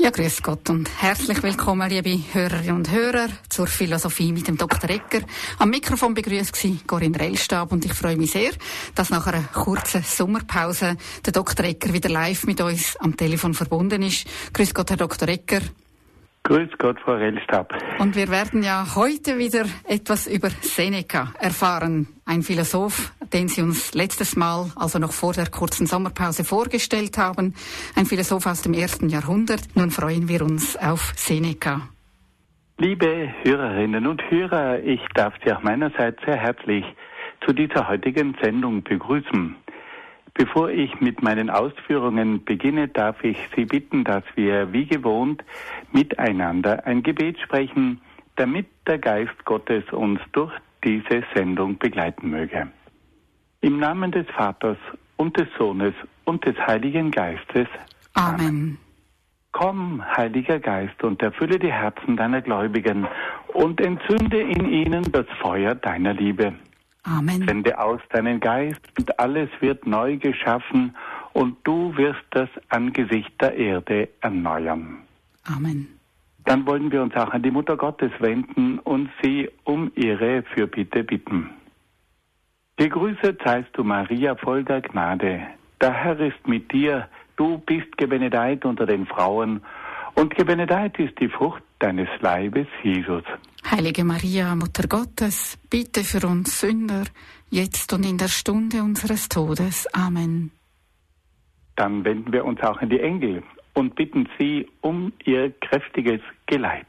Ja, grüß Gott und herzlich willkommen, liebe Hörerinnen und Hörer, zur Philosophie mit dem Dr. Egger. Am Mikrofon begrüßt Sie Corinne Rellstab und ich freue mich sehr, dass nach einer kurzen Sommerpause der Dr. Egger wieder live mit uns am Telefon verbunden ist. Grüß Gott, Herr Dr. Egger. Grüß Gott, Frau Rellstab. Und wir werden ja heute wieder etwas über Seneca erfahren. Ein Philosoph, den Sie uns letztes Mal, also noch vor der kurzen Sommerpause, vorgestellt haben. Ein Philosoph aus dem 1. Jahrhundert. Nun freuen wir uns auf Seneca. Liebe Hörerinnen und Hörer, ich darf Sie auch meinerseits sehr herzlich zu dieser heutigen Sendung begrüßen. Bevor ich mit meinen Ausführungen beginne, darf ich Sie bitten, dass wir wie gewohnt miteinander ein Gebet sprechen, damit der Geist Gottes uns durch diese Sendung begleiten möge. Im Namen des Vaters und des Sohnes und des Heiligen Geistes. Amen. Komm, Heiliger Geist, und erfülle die Herzen deiner Gläubigen und entzünde in ihnen das Feuer deiner Liebe. Amen. Sende aus deinen Geist und alles wird neu geschaffen und du wirst das Angesicht der Erde erneuern. Amen. Dann wollen wir uns auch an die Mutter Gottes wenden und sie um ihre Fürbitte bitten. Gegrüßet seist du, Maria, voll der Gnade. Der Herr ist mit dir, du bist gebenedeit unter den Frauen und gebenedeit ist die Frucht deines Leibes, Jesus. Heilige Maria, Mutter Gottes, bitte für uns Sünder, jetzt und in der Stunde unseres Todes. Amen. Dann wenden wir uns auch an die Engel und bitten sie um ihr kräftiges Geleit.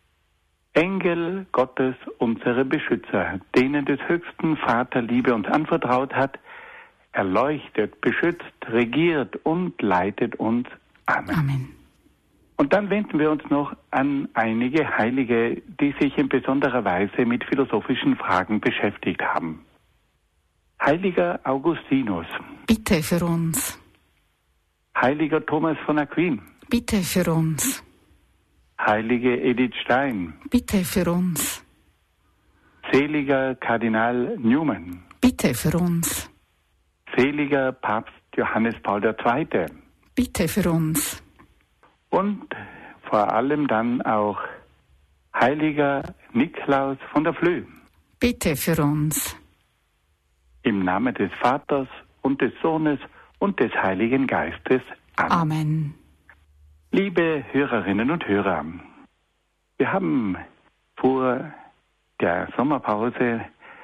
Engel Gottes, unsere Beschützer, denen des höchsten Vater Liebe uns anvertraut hat, erleuchtet, beschützt, regiert und leitet uns. Amen. Amen. Und dann wenden wir uns noch an einige Heilige, die sich in besonderer Weise mit philosophischen Fragen beschäftigt haben. Heiliger Augustinus. Bitte für uns. Heiliger Thomas von Aquin. Bitte für uns. Heilige Edith Stein. Bitte für uns. Seliger Kardinal Newman. Bitte für uns. Seliger Papst Johannes Paul II. Bitte für uns. Und vor allem dann auch Heiliger Niklaus von der Flö. Bitte für uns. Im Namen des Vaters und des Sohnes und des Heiligen Geistes. Amen. Amen. Liebe Hörerinnen und Hörer, wir haben vor der Sommerpause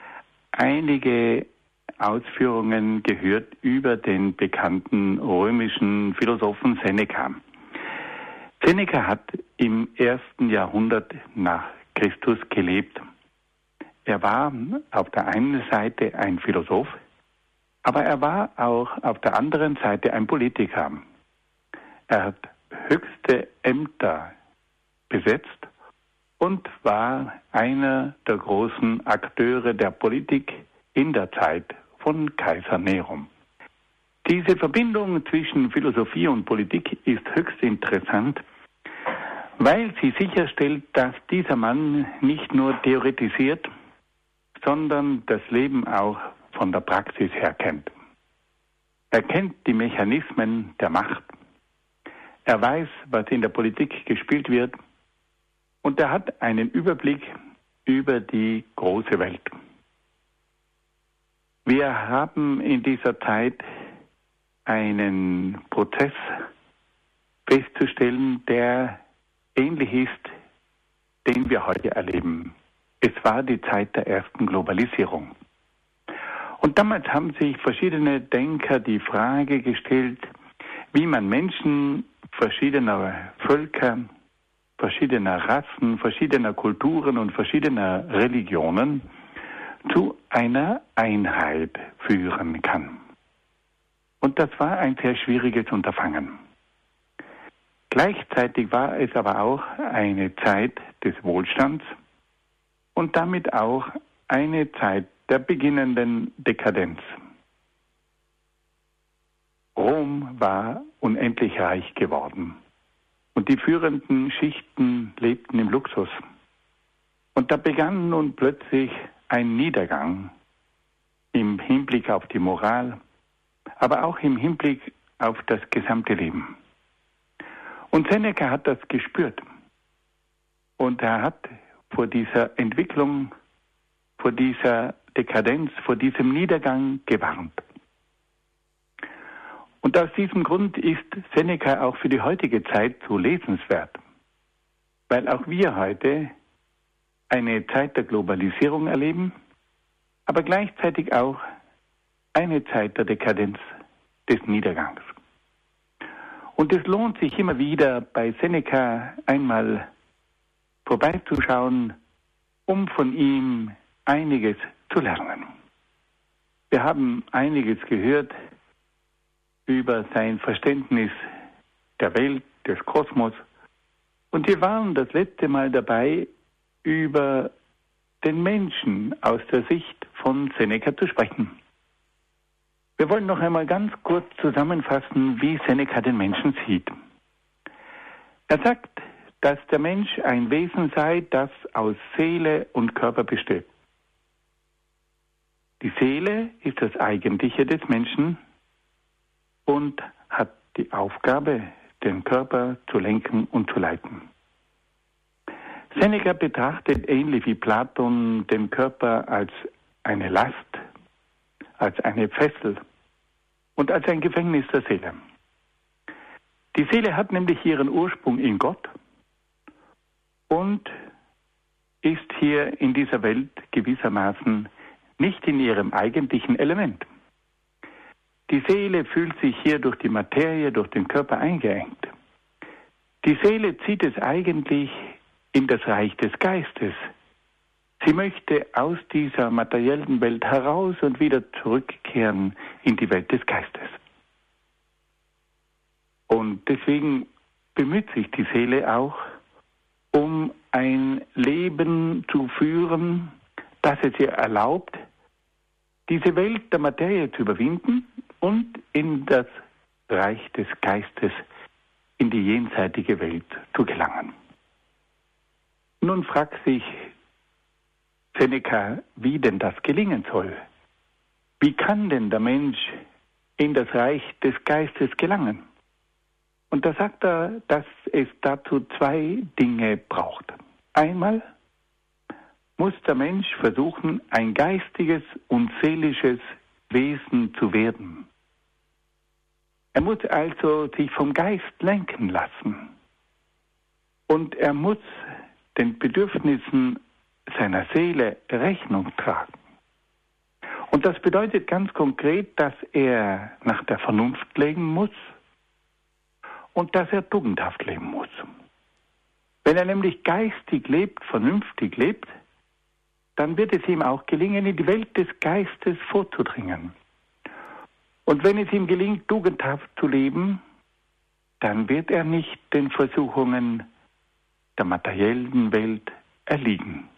einige Ausführungen gehört über den bekannten römischen Philosophen Seneca. Seneca hat im 1. Jahrhundert nach Christus gelebt. Er war auf der einen Seite ein Philosoph, aber er war auch auf der anderen Seite ein Politiker. Er hat höchste Ämter besetzt und war einer der großen Akteure der Politik in der Zeit von Kaiser Nero. Diese Verbindung zwischen Philosophie und Politik ist höchst interessant, weil sie sicherstellt, dass dieser Mann nicht nur theoretisiert, sondern das Leben auch von der Praxis her kennt. Er kennt die Mechanismen der Macht. Er weiß, was in der Politik gespielt wird, und er hat einen Überblick über die große Welt. Wir haben in dieser Zeit einen Prozess festzustellen, der ähnlich ist, den wir heute erleben. Es war die Zeit der ersten Globalisierung. Und damals haben sich verschiedene Denker die Frage gestellt, wie man Menschen verschiedener Völker, verschiedener Rassen, verschiedener Kulturen und verschiedener Religionen zu einer Einheit führen kann. Und das war ein sehr schwieriges Unterfangen. Gleichzeitig war es aber auch eine Zeit des Wohlstands und damit auch eine Zeit der beginnenden Dekadenz. Rom war unendlich reich geworden und die führenden Schichten lebten im Luxus. Und da begann nun plötzlich ein Niedergang im Hinblick auf die Moral, aber auch im Hinblick auf das gesamte Leben. Und Seneca hat das gespürt. Und er hat vor dieser Entwicklung, vor dieser Dekadenz, vor diesem Niedergang gewarnt. Und aus diesem Grund ist Seneca auch für die heutige Zeit so lesenswert, weil auch wir heute eine Zeit der Globalisierung erleben, aber gleichzeitig auch eine Zeit der Dekadenz, des Niedergangs. Und es lohnt sich immer wieder bei Seneca einmal vorbeizuschauen, um von ihm einiges zu lernen. Wir haben einiges gehört über sein Verständnis der Welt, des Kosmos. Und wir waren das letzte Mal dabei, über den Menschen aus der Sicht von Seneca zu sprechen. Wir wollen noch einmal ganz kurz zusammenfassen, wie Seneca den Menschen sieht. Er sagt, dass der Mensch ein Wesen sei, das aus Seele und Körper besteht. Die Seele ist das Eigentliche des Menschen und hat die Aufgabe, den Körper zu lenken und zu leiten. Seneca betrachtet ähnlich wie Platon den Körper als eine Last, als eine Fessel und als ein Gefängnis der Seele. Die Seele hat nämlich ihren Ursprung in Gott und ist hier in dieser Welt gewissermaßen nicht in ihrem eigentlichen Element. Die Seele fühlt sich hier durch die Materie, durch den Körper eingeengt. Die Seele zieht es eigentlich in das Reich des Geistes. Sie möchte aus dieser materiellen Welt heraus und wieder zurückkehren in die Welt des Geistes. Und deswegen bemüht sich die Seele auch, um ein Leben zu führen, das es ihr erlaubt, diese Welt der Materie zu überwinden und in das Reich des Geistes, in die jenseitige Welt zu gelangen. Nun fragt sich Seneca, wie denn das gelingen soll. Wie kann denn der Mensch in das Reich des Geistes gelangen? Und da sagt er, dass es dazu zwei Dinge braucht. Einmal muss der Mensch versuchen, ein geistiges und seelisches Wesen zu werden. Er muss also sich vom Geist lenken lassen. Und er muss den Bedürfnissen seiner Seele Rechnung tragen. Und das bedeutet ganz konkret, dass er nach der Vernunft leben muss und dass er tugendhaft leben muss. Wenn er nämlich geistig lebt, vernünftig lebt, dann wird es ihm auch gelingen, in die Welt des Geistes vorzudringen. Und wenn es ihm gelingt, tugendhaft zu leben, dann wird er nicht den Versuchungen der materiellen Welt erliegen.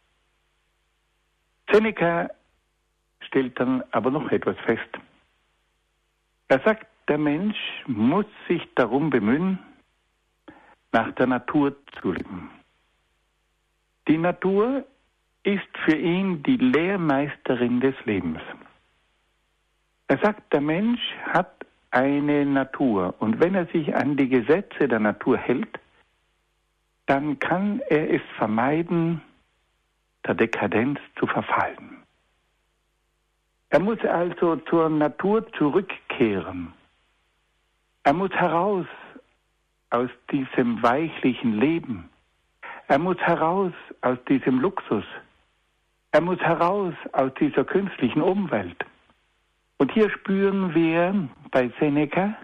Seneca stellt dann aber noch etwas fest. Er sagt, der Mensch muss sich darum bemühen, nach der Natur zu leben. Die Natur ist für ihn die Lehrmeisterin des Lebens. Er sagt, der Mensch hat eine Natur und wenn er sich an die Gesetze der Natur hält, dann kann er es vermeiden, der Dekadenz zu verfallen. Er muss also zur Natur zurückkehren. Er muss heraus aus diesem weichlichen Leben. Er muss heraus aus diesem Luxus. Er muss heraus aus dieser künstlichen Umwelt. Und hier spüren wir bei Seneca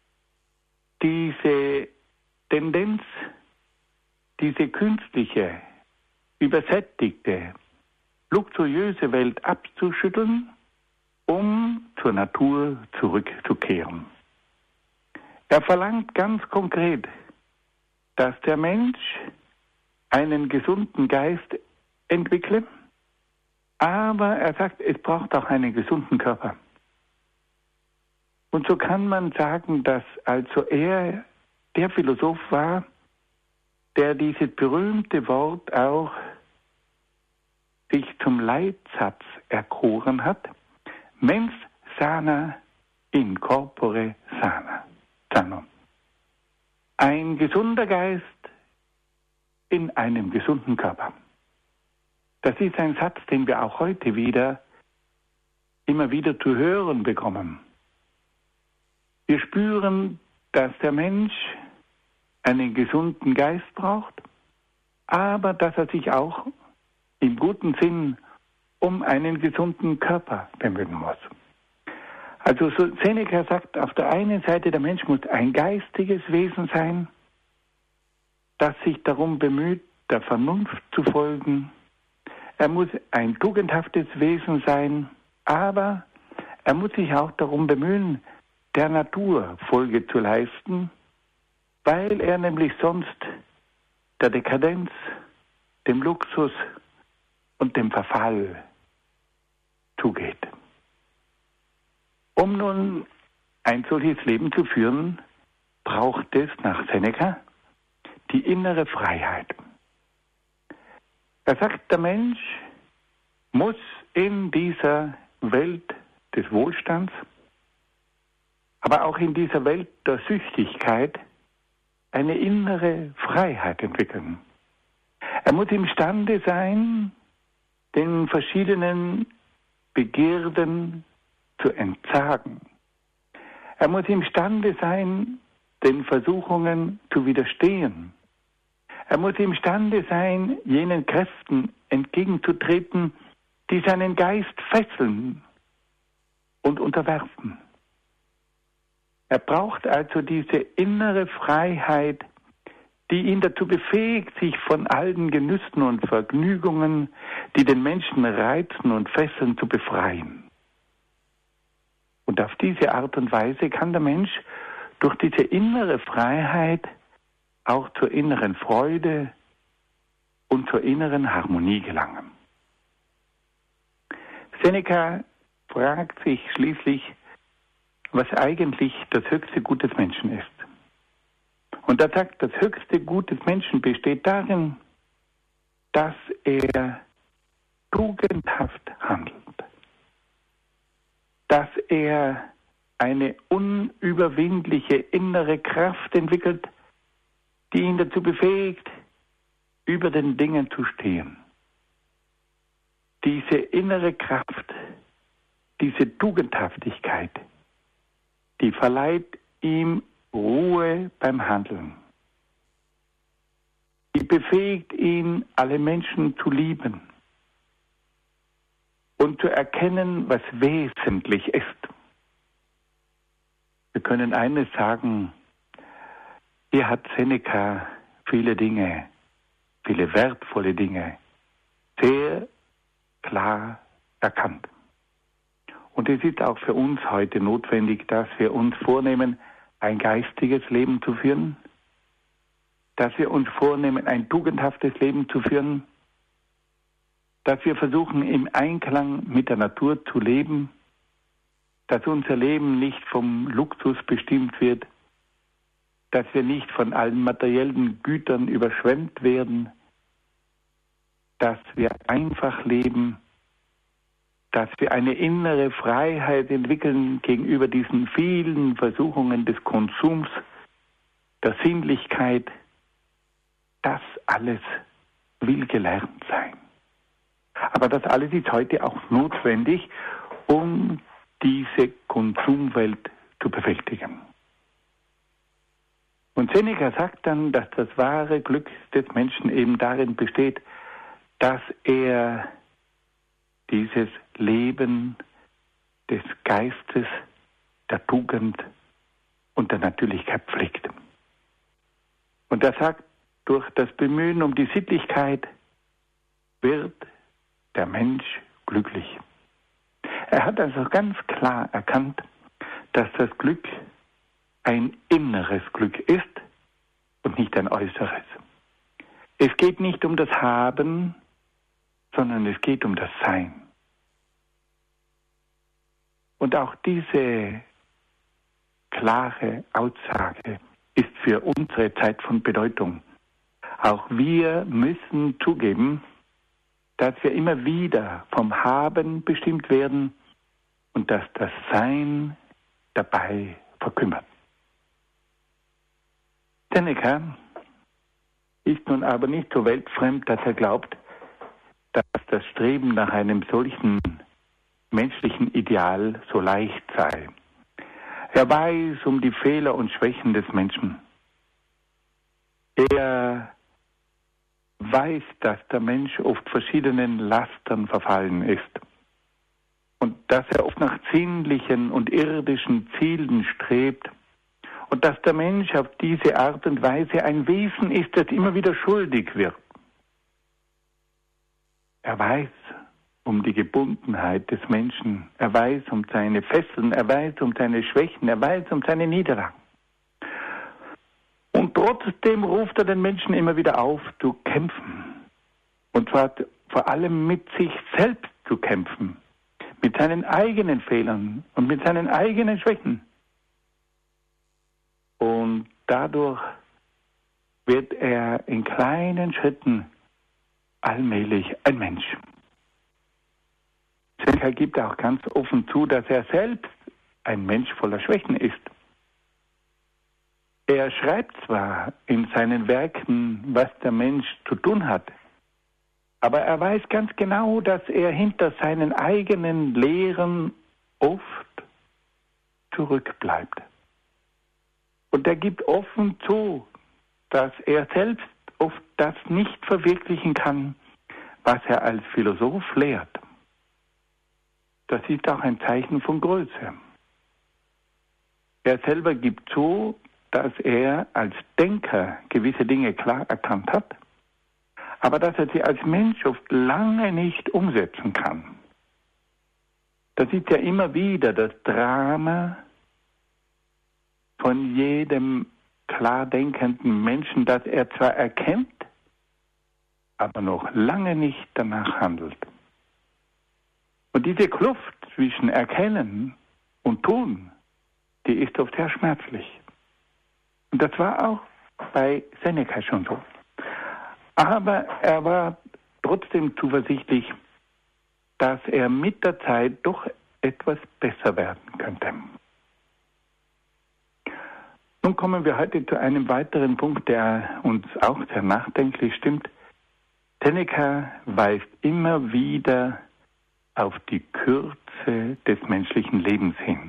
diese Tendenz, diese künstliche, übersättigte, luxuriöse Welt abzuschütteln, um zur Natur zurückzukehren. Er verlangt ganz konkret, dass der Mensch einen gesunden Geist entwickle, aber er sagt, es braucht auch einen gesunden Körper. Und so kann man sagen, dass also er der Philosoph war, der dieses berühmte Wort auch sich zum Leitsatz erkoren hat: Mens sana in corpore sano. Ein gesunder Geist in einem gesunden Körper. Das ist ein Satz, den wir auch heute immer wieder zu hören bekommen. Wir spüren, dass der Mensch einen gesunden Geist braucht, aber dass er sich auch im guten Sinn um einen gesunden Körper bemühen muss. Also Seneca sagt auf der einen Seite, der Mensch muss ein geistiges Wesen sein, das sich darum bemüht, der Vernunft zu folgen. Er muss ein tugendhaftes Wesen sein, aber er muss sich auch darum bemühen, der Natur Folge zu leisten, weil er nämlich sonst der Dekadenz, dem Luxus und dem Verfall zugeht. Um nun ein solches Leben zu führen, braucht es nach Seneca die innere Freiheit. Er sagt, der Mensch muss in dieser Welt des Wohlstands, aber auch in dieser Welt der Süchtigkeit eine innere Freiheit entwickeln. Er muss imstande sein, den verschiedenen Begierden zu entsagen. Er muss imstande sein, den Versuchungen zu widerstehen. Er muss imstande sein, jenen Kräften entgegenzutreten, die seinen Geist fesseln und unterwerfen. Er braucht also diese innere Freiheit, die ihn dazu befähigt, sich von allen Genüssen und Vergnügungen, die den Menschen reizen und fesseln, zu befreien. Und auf diese Art und Weise kann der Mensch durch diese innere Freiheit auch zur inneren Freude und zur inneren Harmonie gelangen. Seneca fragt sich schließlich, was eigentlich das höchste Gut des Menschen ist. Und er sagt, das höchste Gut des Menschen besteht darin, dass er tugendhaft handelt, dass er eine unüberwindliche innere Kraft entwickelt, die ihn dazu befähigt, über den Dingen zu stehen. Diese innere Kraft, diese Tugendhaftigkeit, die verleiht ihm Ruhe beim Handeln. Die befähigt ihn, alle Menschen zu lieben und zu erkennen, was wesentlich ist. Wir können eines sagen, hier hat Seneca viele Dinge, viele wertvolle Dinge sehr klar erkannt. Und es ist auch für uns heute notwendig, dass wir uns vornehmen, ein geistiges Leben zu führen, dass wir uns vornehmen, ein tugendhaftes Leben zu führen, dass wir versuchen, im Einklang mit der Natur zu leben, dass unser Leben nicht vom Luxus bestimmt wird, dass wir nicht von allen materiellen Gütern überschwemmt werden, dass wir einfach leben, dass wir eine innere Freiheit entwickeln gegenüber diesen vielen Versuchungen des Konsums, der Sinnlichkeit. Das alles will gelernt sein. Aber das alles ist heute auch notwendig, um diese Konsumwelt zu bewältigen. Und Seneca sagt dann, dass das wahre Glück des Menschen eben darin besteht, dass er dieses Leben des Geistes, der Tugend und der Natürlichkeit pflegt. Und er sagt, durch das Bemühen um die Sittlichkeit wird der Mensch glücklich. Er hat also ganz klar erkannt, dass das Glück ein inneres Glück ist und nicht ein äußeres. Es geht nicht um das Haben, sondern es geht um das Sein. Und auch diese klare Aussage ist für unsere Zeit von Bedeutung. Auch wir müssen zugeben, dass wir immer wieder vom Haben bestimmt werden und dass das Sein dabei verkümmert. Seneca ist nun aber nicht so weltfremd, dass er glaubt, dass das Streben nach einem solchen menschlichen Ideal so leicht sei. Er weiß um die Fehler und Schwächen des Menschen. Er weiß, dass der Mensch oft verschiedenen Lastern verfallen ist und dass er oft nach sinnlichen und irdischen Zielen strebt und dass der Mensch auf diese Art und Weise ein Wesen ist, das immer wieder schuldig wird. Er weiß um die Gebundenheit des Menschen, er weiß um seine Fesseln, er weiß um seine Schwächen, er weiß um seine Niederlagen. Und trotzdem ruft er den Menschen immer wieder auf, zu kämpfen. Und zwar vor allem mit sich selbst zu kämpfen, mit seinen eigenen Fehlern und mit seinen eigenen Schwächen. Und dadurch wird er in kleinen Schritten allmählich ein Mensch. Seneca gibt auch ganz offen zu, dass er selbst ein Mensch voller Schwächen ist. Er schreibt zwar in seinen Werken, was der Mensch zu tun hat, aber er weiß ganz genau, dass er hinter seinen eigenen Lehren oft zurückbleibt. Und er gibt offen zu, dass er selbst oft das nicht verwirklichen kann, was er als Philosoph lehrt. Das ist auch ein Zeichen von Größe. Er selber gibt zu, dass er als Denker gewisse Dinge klar erkannt hat, aber dass er sie als Mensch oft lange nicht umsetzen kann. Das ist ja immer wieder das Drama von jedem klar denkenden Menschen, dass er zwar erkennt, aber noch lange nicht danach handelt. Und diese Kluft zwischen Erkennen und Tun, die ist oft sehr schmerzlich. Und das war auch bei Seneca schon so. Aber er war trotzdem zuversichtlich, dass er mit der Zeit doch etwas besser werden könnte. Nun kommen wir heute zu einem weiteren Punkt, der uns auch sehr nachdenklich stimmt. Seneca weist immer wieder auf die Kürze des menschlichen Lebens hin.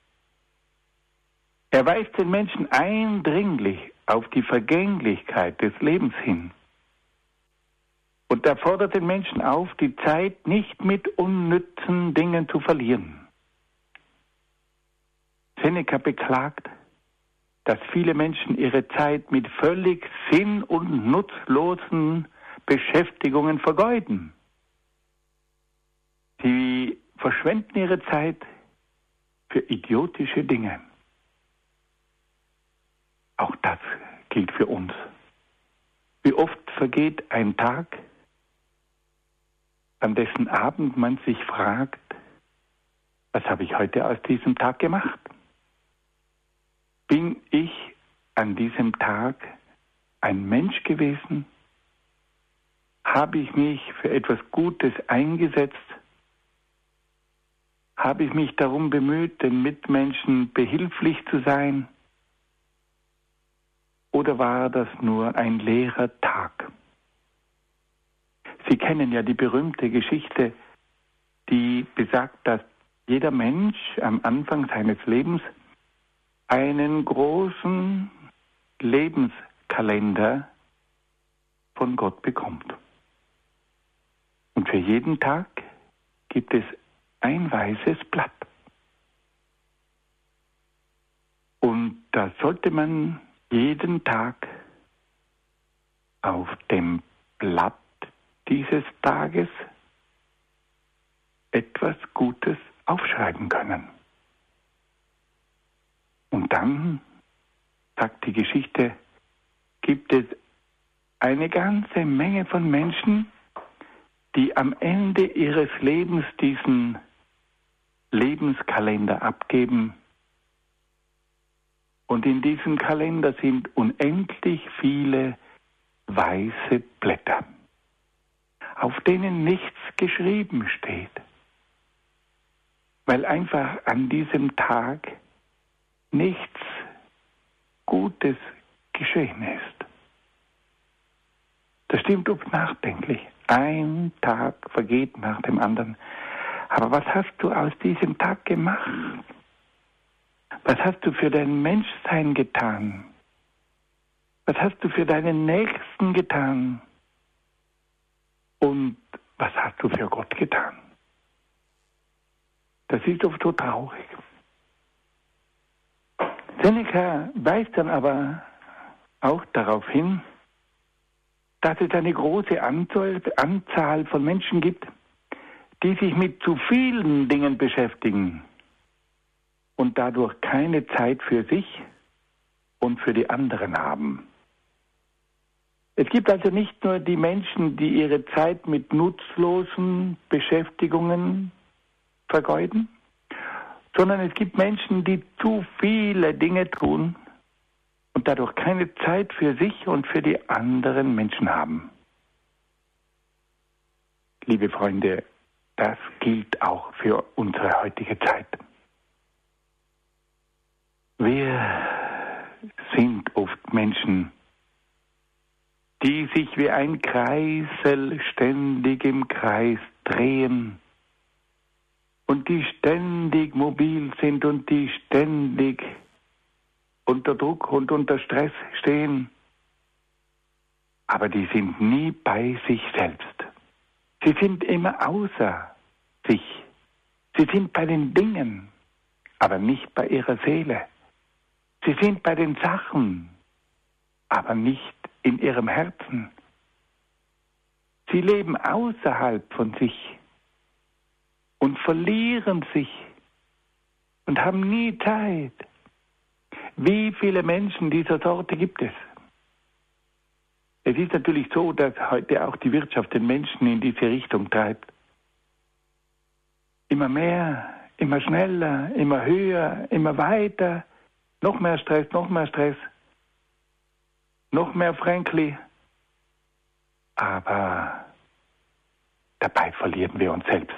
Er weist den Menschen eindringlich auf die Vergänglichkeit des Lebens hin. Und er fordert den Menschen auf, die Zeit nicht mit unnützen Dingen zu verlieren. Seneca beklagt, dass viele Menschen ihre Zeit mit völlig sinn- und nutzlosen Beschäftigungen vergeuden. Sie verschwenden ihre Zeit für idiotische Dinge. Auch das gilt für uns. Wie oft vergeht ein Tag, an dessen Abend man sich fragt, was habe ich heute aus diesem Tag gemacht? Bin ich an diesem Tag ein Mensch gewesen? Habe ich mich für etwas Gutes eingesetzt? Habe ich mich darum bemüht, den Mitmenschen behilflich zu sein? Oder war das nur ein leerer Tag? Sie kennen ja die berühmte Geschichte, die besagt, dass jeder Mensch am Anfang seines Lebens einen großen Lebenskalender von Gott bekommt. Und für jeden Tag gibt es ein weißes Blatt. Und da sollte man jeden Tag auf dem Blatt dieses Tages etwas Gutes aufschreiben können. Und dann, sagt die Geschichte, gibt es eine ganze Menge von Menschen, die am Ende ihres Lebens diesen Lebenskalender abgeben. Und in diesem Kalender sind unendlich viele weiße Blätter, auf denen nichts geschrieben steht, weil einfach an diesem Tag nichts Gutes geschehen ist. Das stimmt uns nachdenklich. Ein Tag vergeht nach dem anderen. Aber was hast du aus diesem Tag gemacht? Was hast du für dein Menschsein getan? Was hast du für deinen Nächsten getan? Und was hast du für Gott getan? Das ist oft so traurig. Seneca weist dann aber auch darauf hin, dass es eine große Anzahl von Menschen gibt, die sich mit zu vielen Dingen beschäftigen und dadurch keine Zeit für sich und für die anderen haben. Es gibt also nicht nur die Menschen, die ihre Zeit mit nutzlosen Beschäftigungen vergeuden, sondern es gibt Menschen, die zu viele Dinge tun und dadurch keine Zeit für sich und für die anderen Menschen haben. Liebe Freunde, das gilt auch für unsere heutige Zeit. Wir sind oft Menschen, die sich wie ein Kreisel ständig im Kreis drehen und die ständig mobil sind und die ständig unter Druck und unter Stress stehen. Aber die sind nie bei sich selbst. Sie sind immer außer sich. Sie sind bei den Dingen, aber nicht bei ihrer Seele. Sie sind bei den Sachen, aber nicht in ihrem Herzen. Sie leben außerhalb von sich und verlieren sich und haben nie Zeit. Wie viele Menschen dieser Sorte gibt es? Es ist natürlich so, dass heute auch die Wirtschaft den Menschen in diese Richtung treibt. Immer mehr, immer schneller, immer höher, immer weiter, noch mehr Stress, noch mehr Frankly. Aber dabei verlieren wir uns selbst.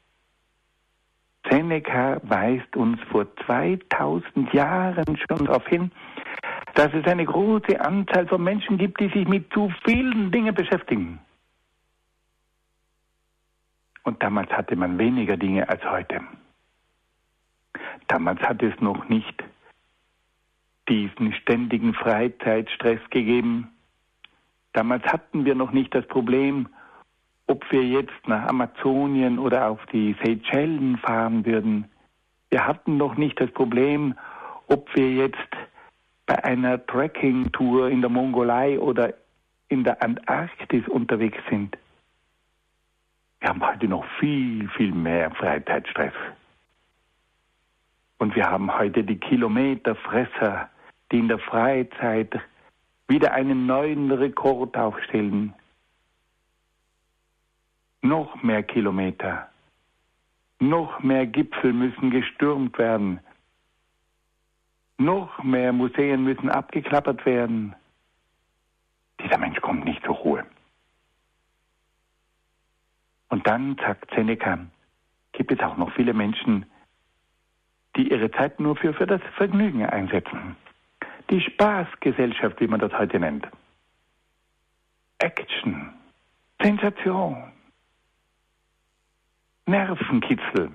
Seneca weist uns vor 2000 Jahren schon darauf hin, dass es eine große Anzahl von Menschen gibt, die sich mit zu vielen Dingen beschäftigen. Und damals hatte man weniger Dinge als heute. Damals hat es noch nicht diesen ständigen Freizeitstress gegeben. Damals hatten wir noch nicht das Problem, ob wir jetzt nach Amazonien oder auf die Seychellen fahren würden. Wir hatten noch nicht das Problem, ob wir jetzt bei einer Trekking-Tour in der Mongolei oder in der Antarktis unterwegs sind. Wir haben heute noch viel, viel mehr Freizeitstress. Und wir haben heute die Kilometerfresser, die in der Freizeit wieder einen neuen Rekord aufstellen. Noch mehr Kilometer, noch mehr Gipfel müssen gestürmt werden, noch mehr Museen müssen abgeklappert werden. Dieser Mensch kommt nicht zur Ruhe. Und dann, sagt Seneca, gibt es auch noch viele Menschen, die ihre Zeit nur für das Vergnügen einsetzen. Die Spaßgesellschaft, wie man das heute nennt. Action, Sensation, Nervenkitzel.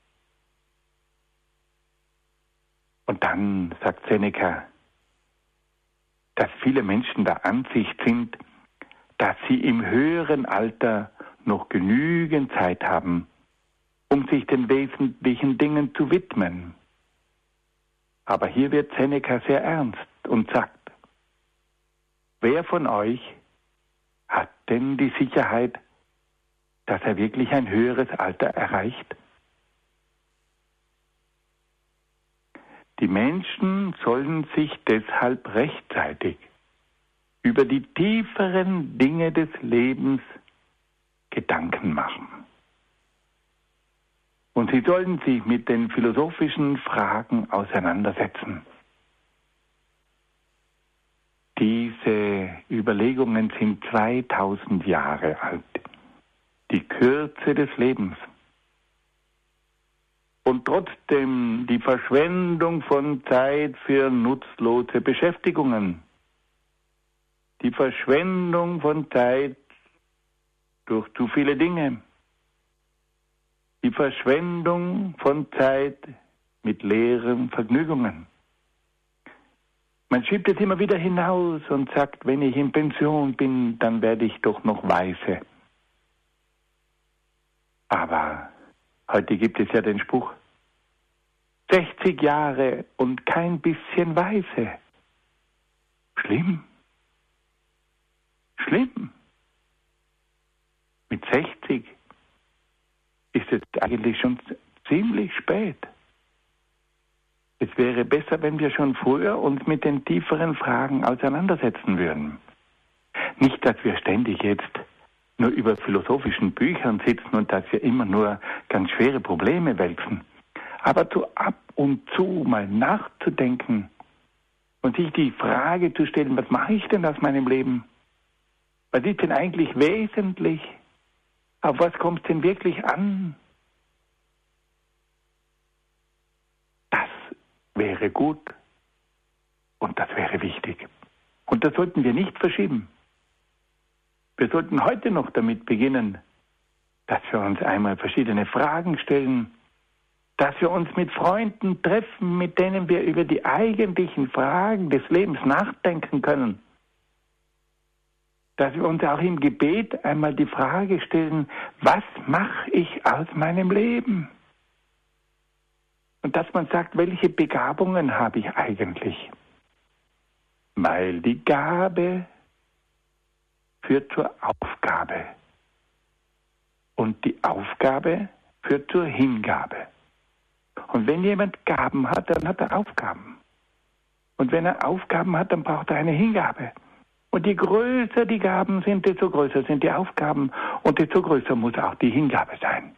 Und dann sagt Seneca, dass viele Menschen der Ansicht sind, dass sie im höheren Alter noch genügend Zeit haben, um sich den wesentlichen Dingen zu widmen. Aber hier wird Seneca sehr ernst und sagt, wer von euch hat denn die Sicherheit, dass er wirklich ein höheres Alter erreicht? Die Menschen sollen sich deshalb rechtzeitig über die tieferen Dinge des Lebens Gedanken machen. Und sie sollen sich mit den philosophischen Fragen auseinandersetzen. Diese Überlegungen sind 2000 Jahre alt. Die Kürze des Lebens. Und trotzdem die Verschwendung von Zeit für nutzlose Beschäftigungen. die Verschwendung von Zeit durch zu viele Dinge, die Verschwendung von Zeit mit leeren Vergnügungen. Man schiebt es immer wieder hinaus und sagt, wenn ich in Pension bin, dann werde ich doch noch weise. Aber heute gibt es ja den Spruch, 60 Jahre und kein bisschen weise. Schlimm. Schlimm. Mit 60 ist es eigentlich schon ziemlich spät. Es wäre besser, wenn wir schon früher uns mit den tieferen Fragen auseinandersetzen würden. Nicht, dass wir ständig jetzt nur über philosophischen Büchern sitzen und dass wir immer nur ganz schwere Probleme wälzen. Aber so ab und zu mal nachzudenken und sich die Frage zu stellen, was mache ich denn aus meinem Leben? Was ist denn eigentlich wesentlich? Auf was kommt es denn wirklich an? Das wäre gut und das wäre wichtig. Und das sollten wir nicht verschieben. Wir sollten heute noch damit beginnen, dass wir uns einmal verschiedene Fragen stellen, dass wir uns mit Freunden treffen, mit denen wir über die eigentlichen Fragen des Lebens nachdenken können. Dass wir uns auch im Gebet einmal die Frage stellen, was mache ich aus meinem Leben? Und dass man sagt, welche Begabungen habe ich eigentlich? Weil die Gabe führt zur Aufgabe. Und die Aufgabe führt zur Hingabe. Und wenn jemand Gaben hat, dann hat er Aufgaben. Und wenn er Aufgaben hat, dann braucht er eine Hingabe. Und je größer die Gaben sind, desto größer sind die Aufgaben und desto größer muss auch die Hingabe sein.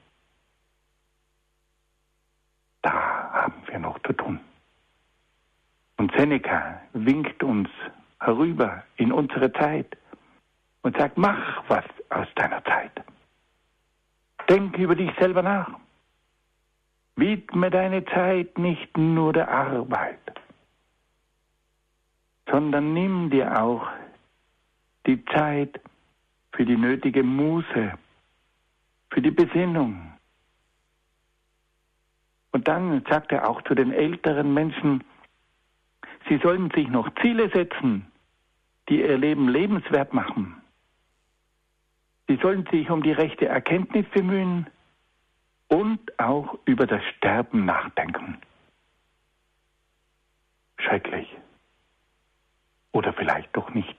Da haben wir noch zu tun. Und Seneca winkt uns herüber in unsere Zeit und sagt, mach was aus deiner Zeit. Denk über dich selber nach. Widme deine Zeit nicht nur der Arbeit, sondern nimm dir auch die Zeit für die nötige Muße, für die Besinnung. Und dann sagt er auch zu den älteren Menschen, sie sollen sich noch Ziele setzen, die ihr Leben lebenswert machen. Sie sollen sich um die rechte Erkenntnis bemühen und auch über das Sterben nachdenken. Schrecklich. Oder vielleicht doch nicht.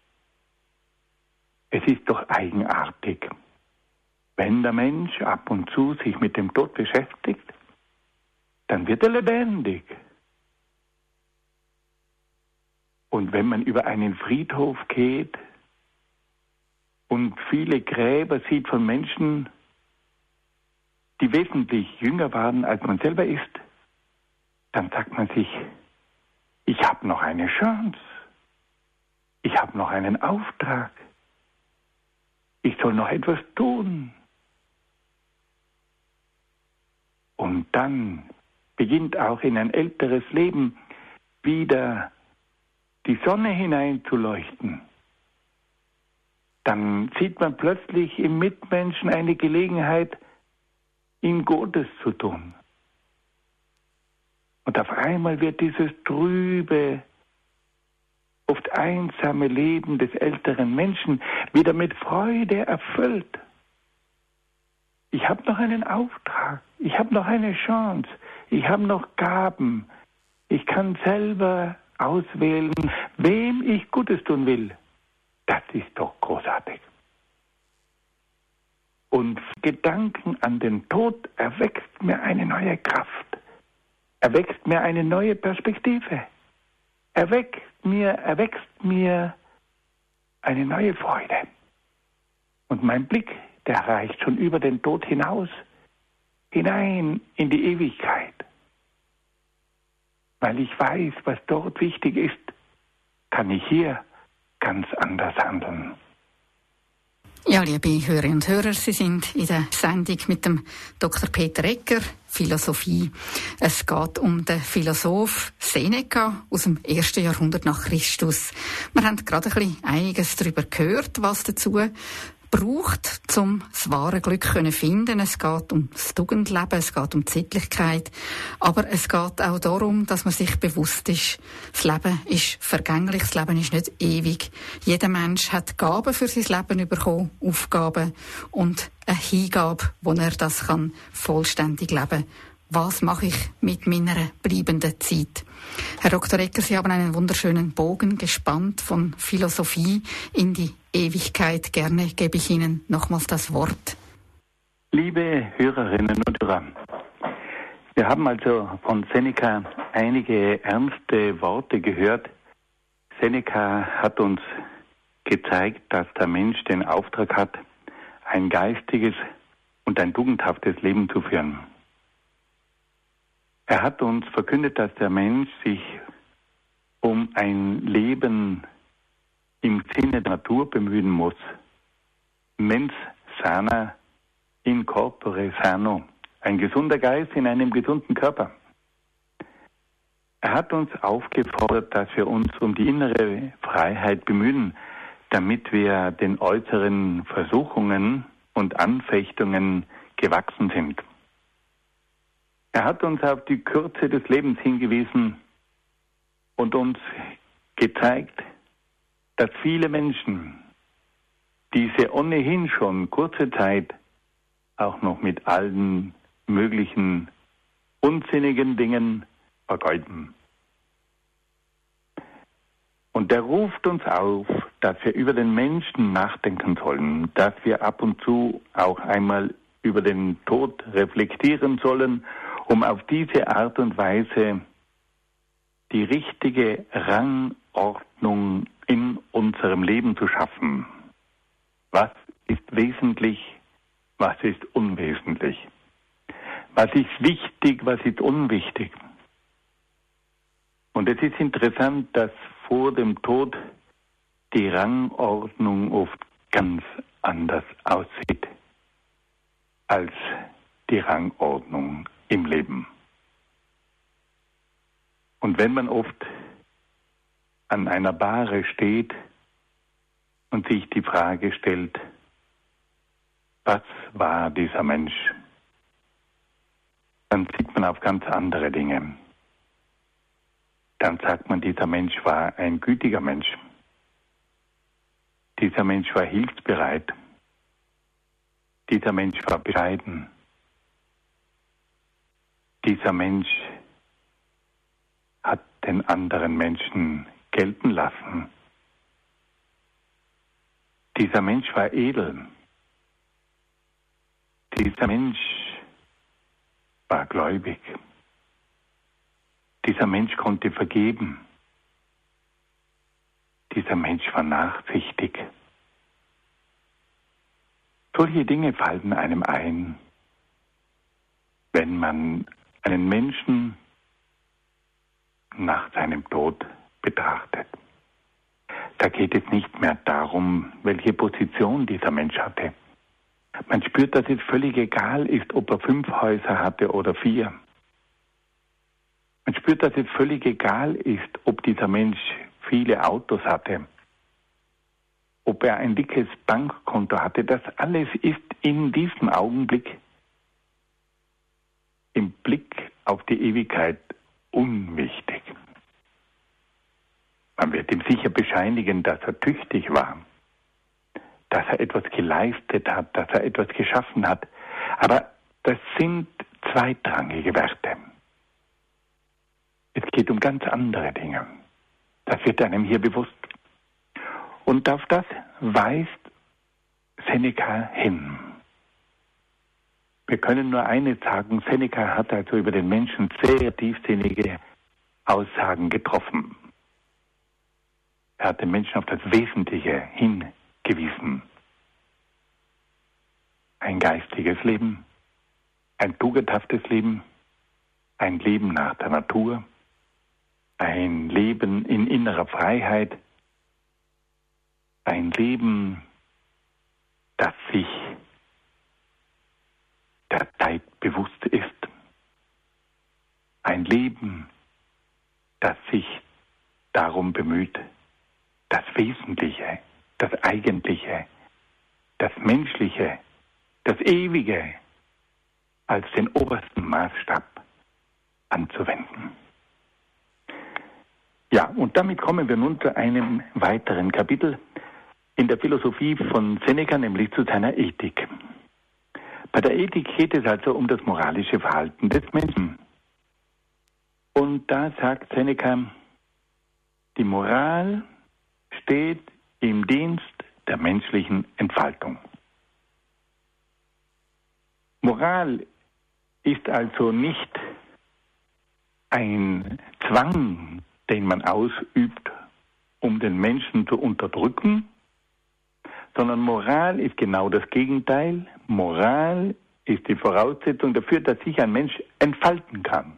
Es ist doch eigenartig, wenn der Mensch ab und zu sich mit dem Tod beschäftigt, dann wird er lebendig. Und wenn man über einen Friedhof geht und viele Gräber sieht von Menschen, die wesentlich jünger waren, als man selber ist, dann sagt man sich, ich habe noch eine Chance, ich habe noch einen Auftrag, ich soll noch etwas tun. Und dann beginnt auch in ein älteres Leben wieder die Sonne hineinzuleuchten. Dann sieht man plötzlich im Mitmenschen eine Gelegenheit, ihm Gutes zu tun. Und auf einmal wird dieses trübe, oft einsame Leben des älteren Menschen wieder mit Freude erfüllt. Ich habe noch einen Auftrag, ich habe noch eine Chance, ich habe noch Gaben. Ich kann selber auswählen, wem ich Gutes tun will. Das ist doch großartig. Und Gedanken an den Tod erweckt mir eine neue Kraft, erweckt mir eine neue Perspektive, erwächst mir eine neue Freude. Und mein Blick, der reicht schon über den Tod hinaus, hinein in die Ewigkeit. Weil ich weiß, was dort wichtig ist, kann ich hier ganz anders handeln. Ja, liebe Hörerinnen und Hörer, Sie sind in der Sendung mit dem Dr. Peter Egger, Philosophie. Es geht um den Philosoph Seneca aus dem 1. Jahrhundert nach Christus. Wir haben gerade ein bisschen einiges darüber gehört, was dazu braucht, um das wahre Glück zu finden. Es geht um das Tugendleben, es geht um die Sittlichkeit, aber es geht auch darum, dass man sich bewusst ist, das Leben ist vergänglich, das Leben ist nicht ewig. Jeder Mensch hat Gaben für sein Leben bekommen, Aufgaben und eine Hingabe, wo er das kann vollständig leben. Was mache ich mit meiner bleibenden Zeit? Herr Dr. Egger, Sie haben einen wunderschönen Bogen gespannt von Philosophie in die Ewigkeit. Gerne gebe ich Ihnen nochmals das Wort. Liebe Hörerinnen und Hörer, wir haben also von Seneca einige ernste Worte gehört. Seneca hat uns gezeigt, dass der Mensch den Auftrag hat, ein geistiges und ein tugendhaftes Leben zu führen. Er hat uns verkündet, dass der Mensch sich um ein Leben im Sinne der Natur bemühen muss. Mens sana in corpore sano. Ein gesunder Geist in einem gesunden Körper. Er hat uns aufgefordert, dass wir uns um die innere Freiheit bemühen, damit wir den äußeren Versuchungen und Anfechtungen gewachsen sind. Er hat uns auf die Kürze des Lebens hingewiesen und uns gezeigt, dass viele Menschen diese ohnehin schon kurze Zeit auch noch mit allen möglichen unsinnigen Dingen vergeuden. Und er ruft uns auf, dass wir über den Menschen nachdenken sollen, dass wir ab und zu auch einmal über den Tod reflektieren sollen, um auf diese Art und Weise die richtige Rangordnung in unserem Leben zu schaffen. Was ist wesentlich, was ist unwesentlich? Was ist wichtig, was ist unwichtig? Und es ist interessant, dass vor dem Tod die Rangordnung oft ganz anders aussieht als die Rangordnung im Leben. Und wenn man oft an einer Bahre steht und sich die Frage stellt, was war dieser Mensch, dann sieht man auf ganz andere Dinge. Dann sagt man, dieser Mensch war ein gütiger Mensch. Dieser Mensch war hilfsbereit. Dieser Mensch war bescheiden. Dieser Mensch hat den anderen Menschen gelten lassen. Dieser Mensch war edel. Dieser Mensch war gläubig. Dieser Mensch konnte vergeben. Dieser Mensch war nachsichtig. Solche Dinge fallen einem ein, wenn man einen Menschen nach seinem Tod betrachtet. Da geht es nicht mehr darum, welche Position dieser Mensch hatte. Man spürt, dass es völlig egal ist, ob er 5 Häuser hatte oder 4. Man spürt, dass es völlig egal ist, ob dieser Mensch viele Autos hatte, ob er ein dickes Bankkonto hatte. Das alles ist in diesem Augenblick im Blick auf die Ewigkeit unwichtig. Man wird ihm sicher bescheinigen, dass er tüchtig war, dass er etwas geleistet hat, dass er etwas geschaffen hat. Aber das sind zweitrangige Werte. Es geht um ganz andere Dinge. Das wird einem hier bewusst. Und auf das weist Seneca hin. Wir können nur eines sagen, Seneca hat also über den Menschen sehr tiefsinnige Aussagen getroffen. Er hat den Menschen auf das Wesentliche hingewiesen. Ein geistiges Leben, ein tugendhaftes Leben, ein Leben nach der Natur, ein Leben in innerer Freiheit, ein Leben das sich der Zeit bewusst ist. Ein Leben, das sich darum bemüht, das Wesentliche, das Eigentliche, das Menschliche, das Ewige als den obersten Maßstab anzuwenden. Ja, und damit kommen wir nun zu einem weiteren Kapitel in der Philosophie von Seneca, nämlich zu seiner Ethik. Bei der Ethik geht es also um das moralische Verhalten des Menschen. Und da sagt Seneca, die Moral steht im Dienst der menschlichen Entfaltung. Moral ist also nicht ein Zwang, den man ausübt, um den Menschen zu unterdrücken, sondern Moral ist genau das Gegenteil. Moral ist die Voraussetzung dafür, dass sich ein Mensch entfalten kann.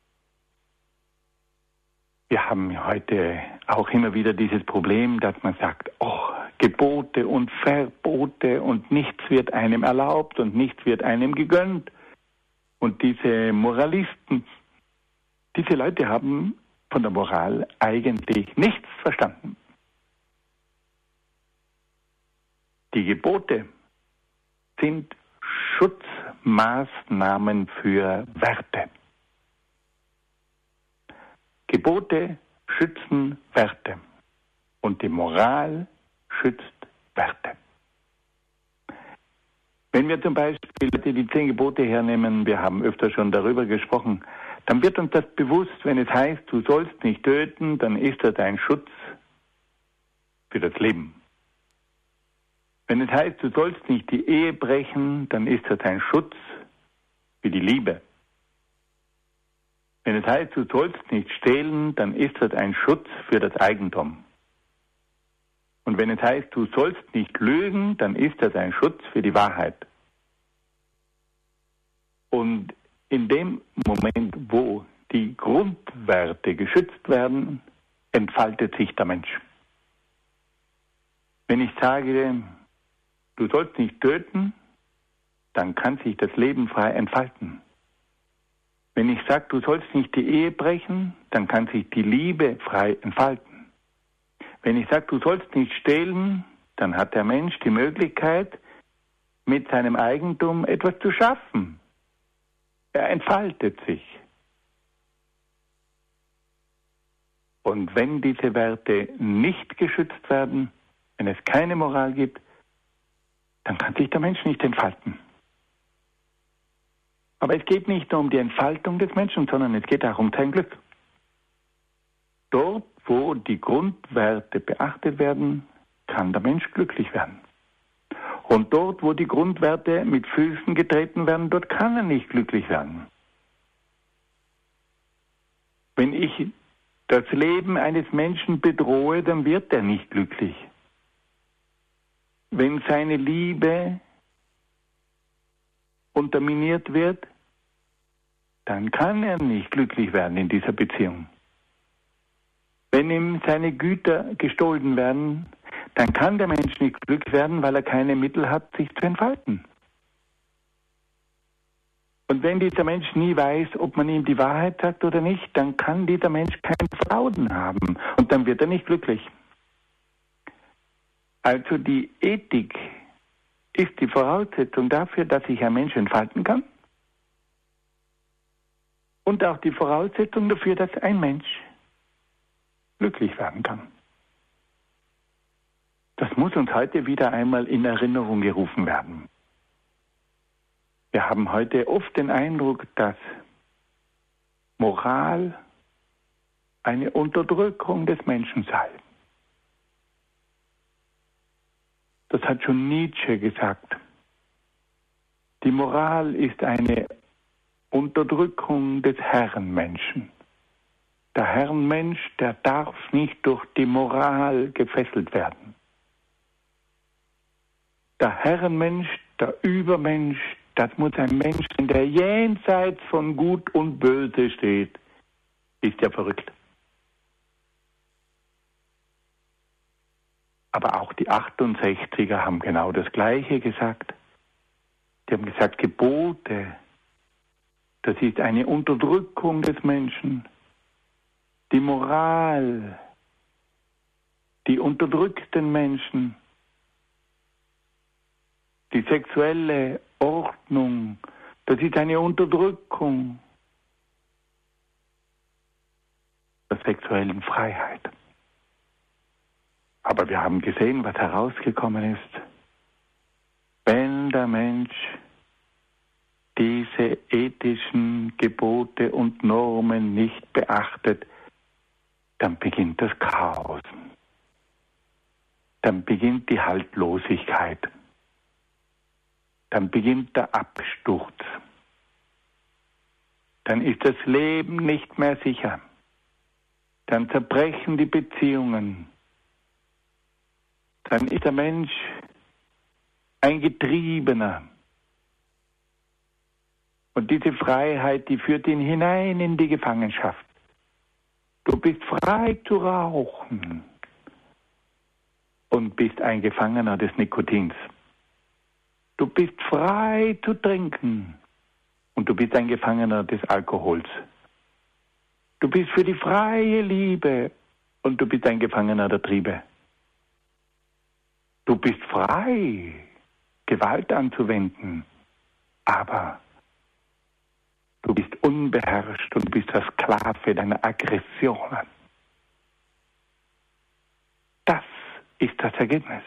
Wir haben heute auch immer wieder dieses Problem, dass man sagt, Gebote und Verbote und nichts wird einem erlaubt und nichts wird einem gegönnt. Und diese Moralisten, diese Leute haben von der Moral eigentlich nichts verstanden. Die Gebote sind Schutzmaßnahmen für Werte. Gebote schützen Werte und die Moral schützt Werte. Wenn wir zum Beispiel die 10 Gebote hernehmen, wir haben öfter schon darüber gesprochen, dann wird uns das bewusst, wenn es heißt, du sollst nicht töten, dann ist das ein Schutz für das Leben. Wenn es heißt, du sollst nicht die Ehe brechen, dann ist das ein Schutz für die Liebe. Wenn es heißt, du sollst nicht stehlen, dann ist das ein Schutz für das Eigentum. Und wenn es heißt, du sollst nicht lügen, dann ist das ein Schutz für die Wahrheit. Und in dem Moment, wo die Grundwerte geschützt werden, entfaltet sich der Mensch. Wenn ich sage, du sollst nicht töten, dann kann sich das Leben frei entfalten. Wenn ich sage, du sollst nicht die Ehe brechen, dann kann sich die Liebe frei entfalten. Wenn ich sage, du sollst nicht stehlen, dann hat der Mensch die Möglichkeit, mit seinem Eigentum etwas zu schaffen. Er entfaltet sich. Und wenn diese Werte nicht geschützt werden, wenn es keine Moral gibt, dann kann sich der Mensch nicht entfalten. Aber es geht nicht nur um die Entfaltung des Menschen, sondern es geht auch um sein Glück. Dort, wo die Grundwerte beachtet werden, kann der Mensch glücklich werden. Und dort, wo die Grundwerte mit Füßen getreten werden, dort kann er nicht glücklich werden. Wenn ich das Leben eines Menschen bedrohe, dann wird er nicht glücklich. Wenn seine Liebe unterminiert wird, dann kann er nicht glücklich werden in dieser Beziehung. Wenn ihm seine Güter gestohlen werden, dann kann der Mensch nicht glücklich werden, weil er keine Mittel hat, sich zu entfalten. Und wenn dieser Mensch nie weiß, ob man ihm die Wahrheit sagt oder nicht, dann kann dieser Mensch kein Vertrauen haben und dann wird er nicht glücklich. Also die Ethik ist die Voraussetzung dafür, dass sich ein Mensch entfalten kann und auch die Voraussetzung dafür, dass ein Mensch glücklich werden kann. Das muss uns heute wieder einmal in Erinnerung gerufen werden. Wir haben heute oft den Eindruck, dass Moral eine Unterdrückung des Menschen sei. Das hat schon Nietzsche gesagt. Die Moral ist eine Unterdrückung des Herrenmenschen. Der Herrenmensch, der darf nicht durch die Moral gefesselt werden. Der Herrenmensch, der Übermensch, das muss ein Mensch sein, der jenseits von Gut und Böse steht, ist ja verrückt. Aber auch die 68er haben genau das Gleiche gesagt. Die haben gesagt, Gebote, das ist eine Unterdrückung des Menschen. Die Moral, die unterdrückt den Menschen. Die sexuelle Ordnung, das ist eine Unterdrückung der sexuellen Freiheit. Aber wir haben gesehen, was herausgekommen ist. Wenn der Mensch diese ethischen Gebote und Normen nicht beachtet, dann beginnt das Chaos. Dann beginnt die Haltlosigkeit. Dann beginnt der Absturz. Dann ist das Leben nicht mehr sicher. Dann zerbrechen die Beziehungen. Dann ist der Mensch ein Getriebener. Und diese Freiheit, die führt ihn hinein in die Gefangenschaft. Du bist frei zu rauchen und bist ein Gefangener des Nikotins. Du bist frei zu trinken und du bist ein Gefangener des Alkohols. Du bist für die freie Liebe und du bist ein Gefangener der Triebe. Du bist frei, Gewalt anzuwenden, aber du bist unbeherrscht und du bist der Sklave deiner Aggressionen. Das ist das Ergebnis.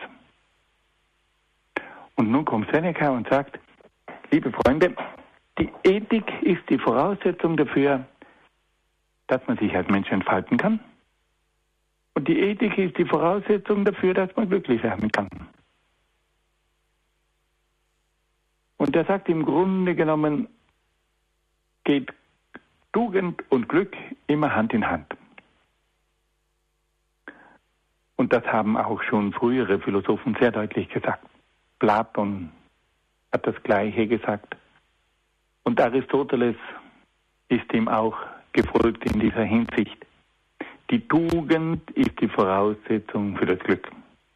Und nun kommt Seneca und sagt, liebe Freunde, die Ethik ist die Voraussetzung dafür, dass man sich als Mensch entfalten kann. Und die Ethik ist die Voraussetzung dafür, dass man glücklich werden kann. Und er sagt, im Grunde genommen geht Tugend und Glück immer Hand in Hand. Und das haben auch schon frühere Philosophen sehr deutlich gesagt. Platon hat das Gleiche gesagt. Und Aristoteles ist ihm auch gefolgt in dieser Hinsicht. Die Tugend ist die Voraussetzung für das Glück.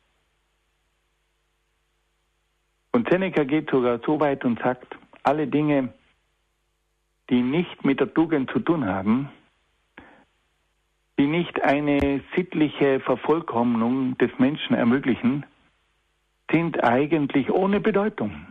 Und Seneca geht sogar so weit und sagt, alle Dinge, die nicht mit der Tugend zu tun haben, die nicht eine sittliche Vervollkommnung des Menschen ermöglichen, sind eigentlich ohne Bedeutung.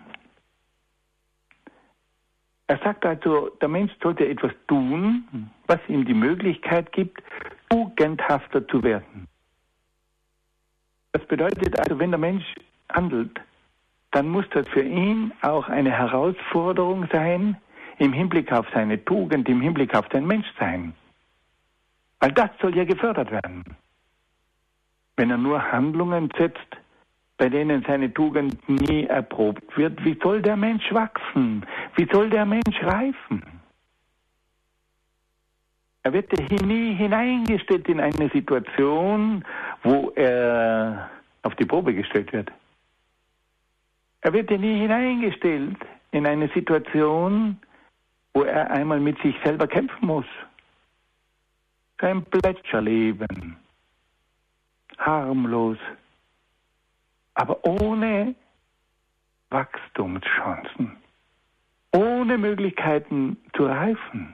Er sagt also, der Mensch sollte etwas tun, was ihm die Möglichkeit gibt, tugendhafter zu werden. Das bedeutet also, wenn der Mensch handelt, dann muss das für ihn auch eine Herausforderung sein, im Hinblick auf seine Tugend, im Hinblick auf sein Menschsein. Weil das soll ja gefördert werden. Wenn er nur Handlungen setzt, bei denen seine Tugend nie erprobt wird, wie soll der Mensch wachsen? Wie soll der Mensch reifen? Er wird nie hineingestellt in eine Situation, wo er auf die Probe gestellt wird. Er wird nie hineingestellt in eine Situation, wo er einmal mit sich selber kämpfen muss. Sein Plätscherleben, harmlos, aber ohne Wachstumschancen, ohne Möglichkeiten zu reifen.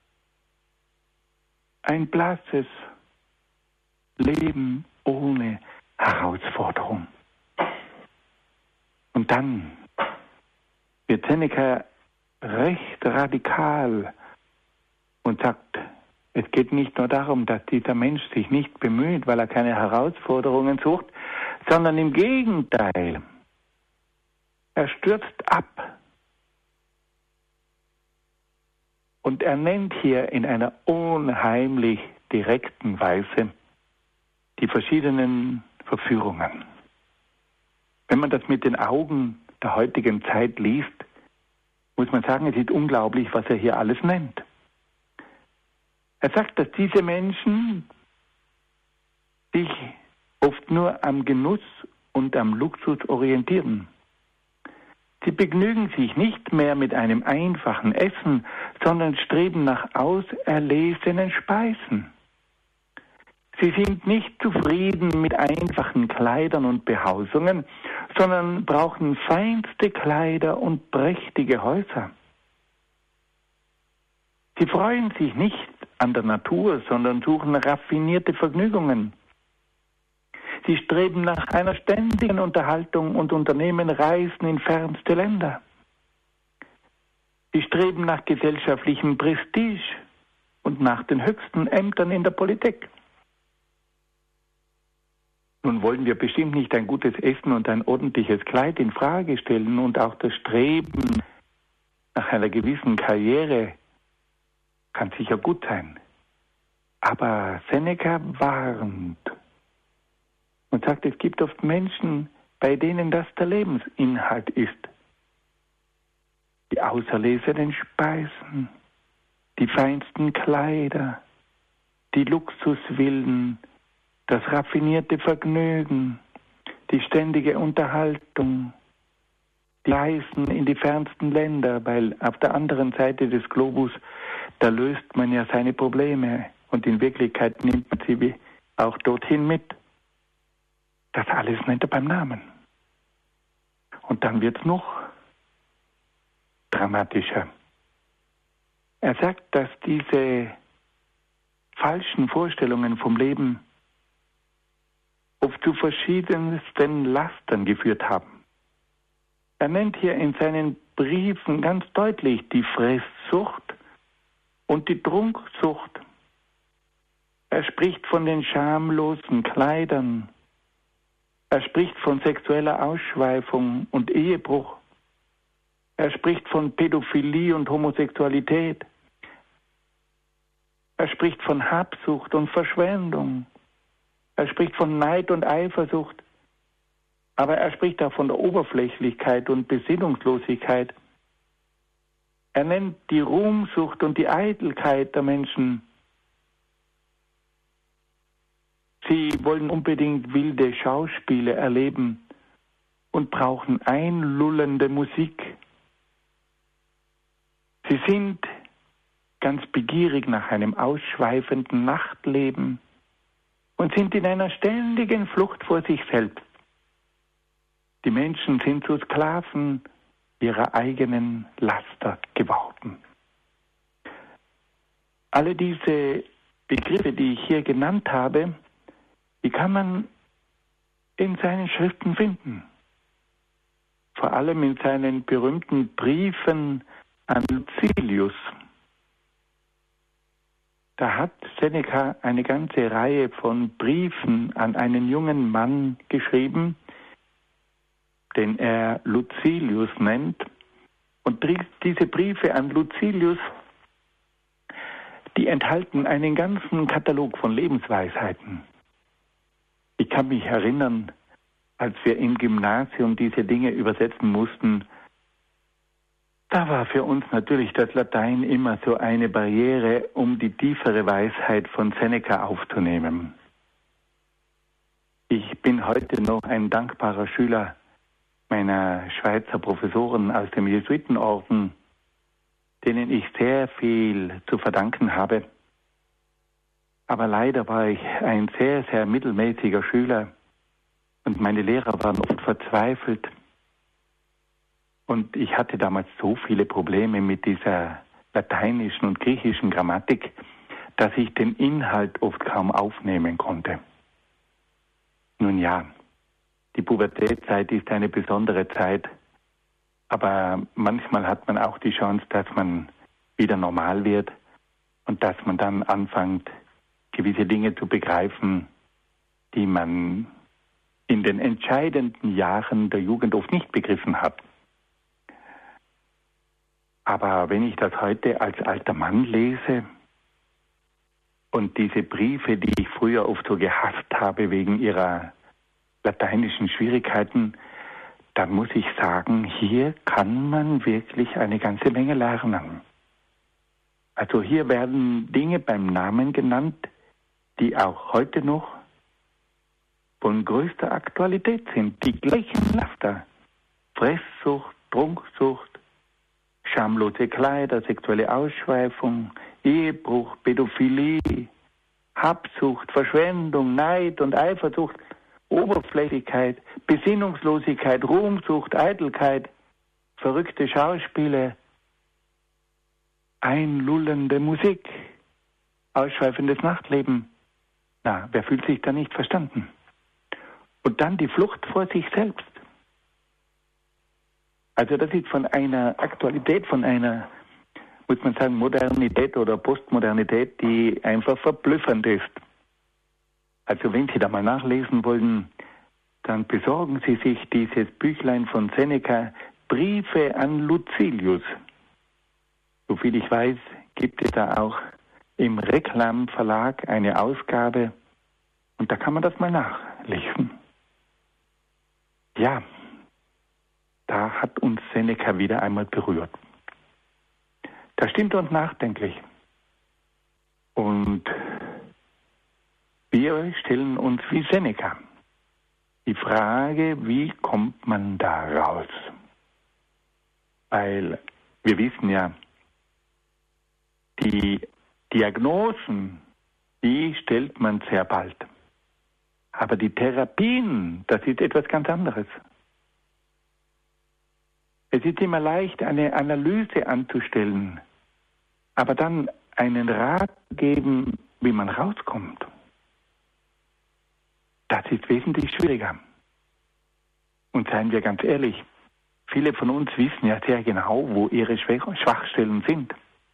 Ein blasses Leben ohne Herausforderung. Und dann wird Seneca recht radikal und sagt, es geht nicht nur darum, dass dieser Mensch sich nicht bemüht, weil er keine Herausforderungen sucht, sondern im Gegenteil. Er stürzt ab. Und er nennt hier in einer unheimlich direkten Weise die verschiedenen Verführungen. Wenn man das mit den Augen der heutigen Zeit liest, muss man sagen, es ist unglaublich, was er hier alles nennt. Er sagt, dass diese Menschen sich oft nur am Genuss und am Luxus orientieren. Sie begnügen sich nicht mehr mit einem einfachen Essen, sondern streben nach auserlesenen Speisen. Sie sind nicht zufrieden mit einfachen Kleidern und Behausungen, sondern brauchen feinste Kleider und prächtige Häuser. Sie freuen sich nicht an der Natur, sondern suchen raffinierte Vergnügungen. Sie streben nach einer ständigen Unterhaltung und unternehmen Reisen in fernste Länder. Sie streben nach gesellschaftlichem Prestige und nach den höchsten Ämtern in der Politik. Nun wollen wir bestimmt nicht ein gutes Essen und ein ordentliches Kleid in Frage stellen und auch das Streben nach einer gewissen Karriere kann sicher gut sein. Aber Seneca warnt und sagt, es gibt oft Menschen, bei denen das der Lebensinhalt ist. Die auserlesenen Speisen, die feinsten Kleider, die Luxusvillen, das raffinierte Vergnügen, die ständige Unterhaltung, die Reisen in die fernsten Länder, weil auf der anderen Seite des Globus, da löst man ja seine Probleme und in Wirklichkeit nimmt man sie auch dorthin mit. Das alles nennt er beim Namen. Und dann wird es noch dramatischer. Er sagt, dass diese falschen Vorstellungen vom Leben oft zu verschiedensten Lastern geführt haben. Er nennt hier in seinen Briefen ganz deutlich die Fresssucht und die Trunksucht. Er spricht von den schamlosen Kleidern. Er spricht von sexueller Ausschweifung und Ehebruch. Er spricht von Pädophilie und Homosexualität. Er spricht von Habsucht und Verschwendung. Er spricht von Neid und Eifersucht. Aber er spricht auch von der Oberflächlichkeit und Besinnungslosigkeit. Er nennt die Ruhmsucht und die Eitelkeit der Menschen. Sie wollen unbedingt wilde Schauspiele erleben und brauchen einlullende Musik. Sie sind ganz begierig nach einem ausschweifenden Nachtleben und sind in einer ständigen Flucht vor sich selbst. Die Menschen sind zu Sklaven ihrer eigenen Laster geworden. Alle diese Begriffe, die ich hier genannt habe, die kann man in seinen Schriften finden. Vor allem in seinen berühmten Briefen an Lucilius. Da hat Seneca eine ganze Reihe von Briefen an einen jungen Mann geschrieben, den er Lucilius nennt. Und diese Briefe an Lucilius, die enthalten einen ganzen Katalog von Lebensweisheiten. Ich kann mich erinnern, als wir im Gymnasium diese Dinge übersetzen mussten, da war für uns natürlich das Latein immer so eine Barriere, um die tiefere Weisheit von Seneca aufzunehmen. Ich bin heute noch ein dankbarer Schüler meiner Schweizer Professoren aus dem Jesuitenorden, denen ich sehr viel zu verdanken habe. Aber leider war ich ein sehr, sehr mittelmäßiger Schüler und meine Lehrer waren oft verzweifelt. Und ich hatte damals so viele Probleme mit dieser lateinischen und griechischen Grammatik, dass ich den Inhalt oft kaum aufnehmen konnte. Nun ja, die Pubertätzeit ist eine besondere Zeit, aber manchmal hat man auch die Chance, dass man wieder normal wird und dass man dann anfängt, gewisse Dinge zu begreifen, die man in den entscheidenden Jahren der Jugend oft nicht begriffen hat. Aber wenn ich das heute als alter Mann lese und diese Briefe, die ich früher oft so gehasst habe wegen ihrer lateinischen Schwierigkeiten, dann muss ich sagen, hier kann man wirklich eine ganze Menge lernen. Also hier werden Dinge beim Namen genannt, die auch heute noch von größter Aktualität sind. Die gleichen Laster: Fresssucht, Trunksucht, schamlose Kleider, sexuelle Ausschweifung, Ehebruch, Pädophilie, Habsucht, Verschwendung, Neid und Eifersucht, Oberflächlichkeit, Besinnungslosigkeit, Ruhmsucht, Eitelkeit, verrückte Schauspiele, einlullende Musik, ausschweifendes Nachtleben. Na, wer fühlt sich da nicht verstanden? Und dann die Flucht vor sich selbst. Also das ist von einer Aktualität, von einer, muss man sagen, Modernität oder Postmodernität, die einfach verblüffend ist. Also wenn Sie da mal nachlesen wollen, dann besorgen Sie sich dieses Büchlein von Seneca, Briefe an Lucilius. Soviel ich weiß, gibt es da auch im Reklam Verlag eine Ausgabe und da kann man das mal nachlesen. Ja, da hat uns Seneca wieder einmal berührt. Da stimmt uns nachdenklich. Und wir stellen uns wie Seneca die Frage, wie kommt man da raus? Weil wir wissen ja, die Diagnosen, die stellt man sehr bald. Aber die Therapien, das ist etwas ganz anderes. Es ist immer leicht, eine Analyse anzustellen, aber dann einen Rat geben, wie man rauskommt. Das ist wesentlich schwieriger. Und seien wir ganz ehrlich, viele von uns wissen ja sehr genau, wo ihre Schwachstellen sind.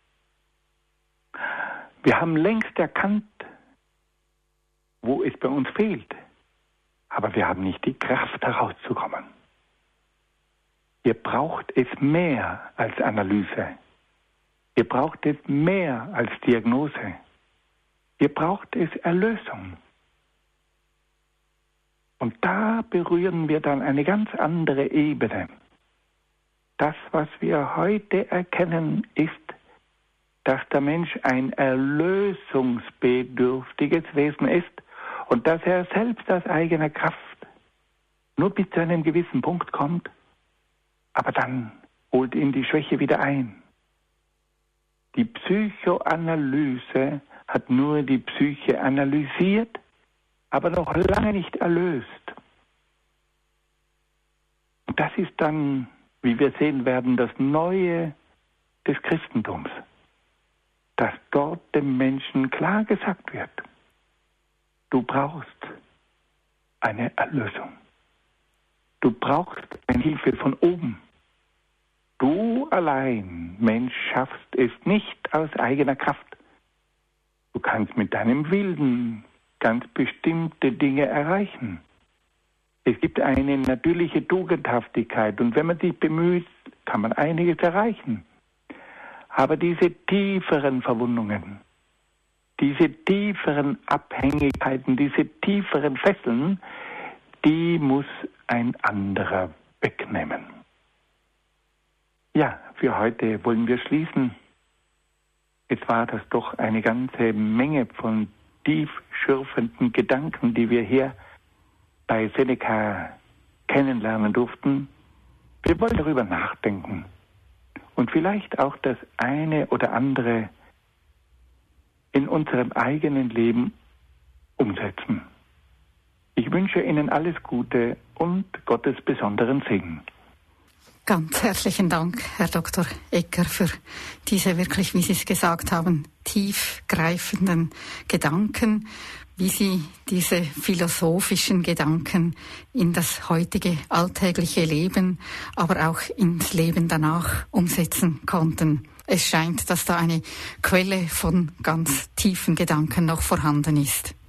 Wir haben längst erkannt, wo es bei uns fehlt, aber wir haben nicht die Kraft, herauszukommen. Ihr braucht es mehr als Analyse. Ihr braucht es mehr als Diagnose. Ihr braucht es Erlösung. Und da berühren wir dann eine ganz andere Ebene. Das, was wir heute erkennen, ist, dass der Mensch ein erlösungsbedürftiges Wesen ist und dass er selbst aus eigener Kraft nur bis zu einem gewissen Punkt kommt, aber dann holt ihn die Schwäche wieder ein. Die Psychoanalyse hat nur die Psyche analysiert, aber noch lange nicht erlöst. Und das ist dann, wie wir sehen werden, das Neue des Christentums, dass dort dem Menschen klar gesagt wird, du brauchst eine Erlösung. Du brauchst eine Hilfe von oben. Du allein, Mensch, schaffst es nicht aus eigener Kraft. Du kannst mit deinem Willen ganz bestimmte Dinge erreichen. Es gibt eine natürliche Tugendhaftigkeit und wenn man sich bemüht, kann man einiges erreichen. Aber diese tieferen Verwundungen, diese tieferen Abhängigkeiten, diese tieferen Fesseln, die muss ein anderer wegnehmen. Ja, für heute wollen wir schließen. Jetzt war das doch eine ganze Menge von tiefschürfenden Gedanken, die wir hier bei Seneca kennenlernen durften. Wir wollen darüber nachdenken und vielleicht auch das eine oder andere in unserem eigenen Leben umsetzen. Ich wünsche Ihnen alles Gute und Gottes besonderen Segen. Ganz herzlichen Dank, Herr Dr. Egger, für diese wirklich, wie Sie es gesagt haben, tiefgreifenden Gedanken, wie Sie diese philosophischen Gedanken in das heutige alltägliche Leben, aber auch ins Leben danach umsetzen konnten. Es scheint, dass da eine Quelle von ganz tiefen Gedanken noch vorhanden ist.